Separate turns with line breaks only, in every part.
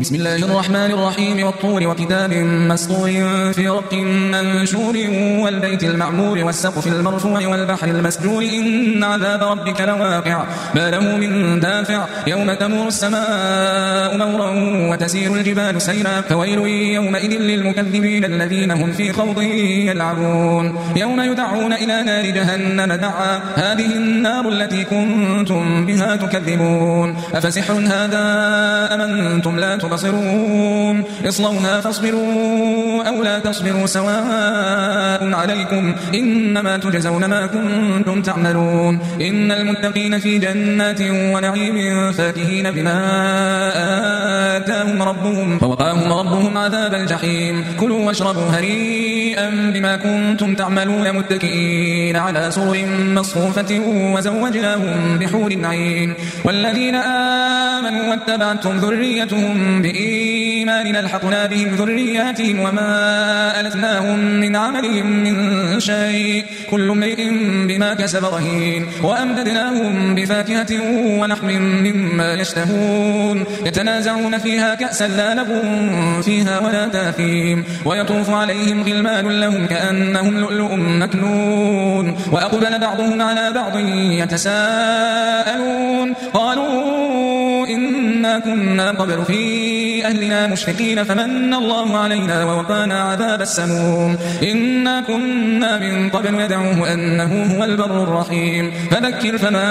بسم الله الرحمن الرحيم والطور وكتاب مسطور في رق منشور والبيت المعمور والسقف المرفوع والبحر المسجور إن عذاب ربك لواقع ما له من دافع يوم تمور السماء مورا وتسير الجبال سيرا فويل يومئذ للمكذبين الذين هم في خوض يلعبون يوم يدعون إلى نار جهنم دعا هذه النار التي كنتم بها تكذبون أفسحر هذا أم أنتم لا تبصرون اصلوها فاصبروا أو لا تصبروا سواء عليكم إنما تجزون ما كنتم تعملون إن المتقين في جنات ونعيم فاكهين بما آتاهم ربهم فوقاهم ربهم عذاب الجحيم كلوا واشربوا هنيئا بما كنتم تعملون متكئين على سرر مصفوفة وزوجناهم بحور عين والذين آمنوا واتبعتهم ذريتهم بإيمان ألحقنا بهم ذرياتهم وما ألتناهم من عملهم من شيء كل امرئ بما كسب رهين وأمددناهم بفاكهة ولحم مما يشتهون يتنازعون فيها كأسا لا لغو فيها ولا تاثيم ويطوف عليهم غلمان لهم كأنهم لؤلؤ مكنون وأقبل بعضهم على بعض يتساءلون قالوا إنا كنا قبل في أهلنا مشفقين فمن الله علينا ووقانا عذاب السموم إنا كنا من قبل ندعوه أنه هو البر الرحيم فذكر فما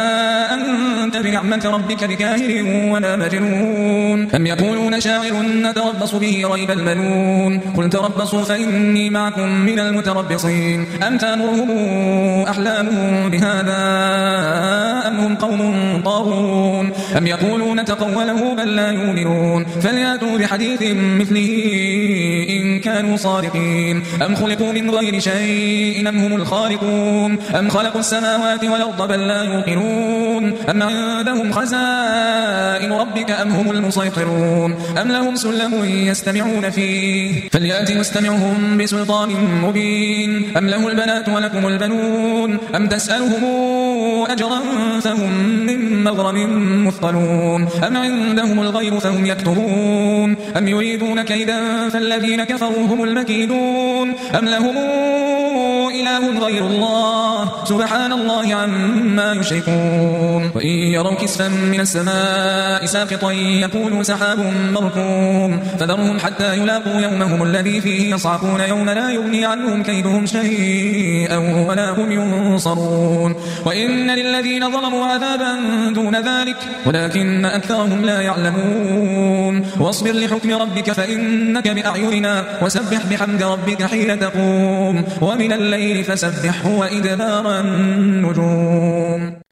أنت بنعمة ربك بكاهن ولا مجنون أم يقولون شاعر نتربص به ريب المنون قل تربصوا فإني معكم من المتربصين أم تأمرهم أحلامهم بهذا أم هم قوم طاغون أم يقولون تقوله بل لا يؤمنون فليأتوا بحديث مثله إن كانوا صادقين أم خلقوا من غير شيء أم هم الخالقون أم خلقوا السماوات والأرض بل لا يوقنون أم عندهم خزائن ربك أم هم المسيطرون أم لهم سلم يستمعون فيه فليأت مستمعهم بسلطان مبين أم له البنات ولكم البنون أم تسألهم أجرا فهم من مغرم مثقلون أم عندهم الغيب فهم يكتبون أم يريدون كيدا فالذين كفروا هم المكيدون أم لهم إله غير الله سبحان الله عما يشركون وإن يروا كسفا من السماء ساقطا يقولوا سحاب مركوم فذرهم حتى يلاقوا يومهم الذي فيه يصعقون يوم لا يغني عنهم كيدهم شيئا ولا هم ينصرون وإن للذين ظلموا عذابا دون ذلك ولكن أكثرهم لا يعلمون واصبر لحكم ربك فإنك بأعيننا وسبح بحمد ربك حين تقوم ومن الليل فسبحه وإدبار النجوم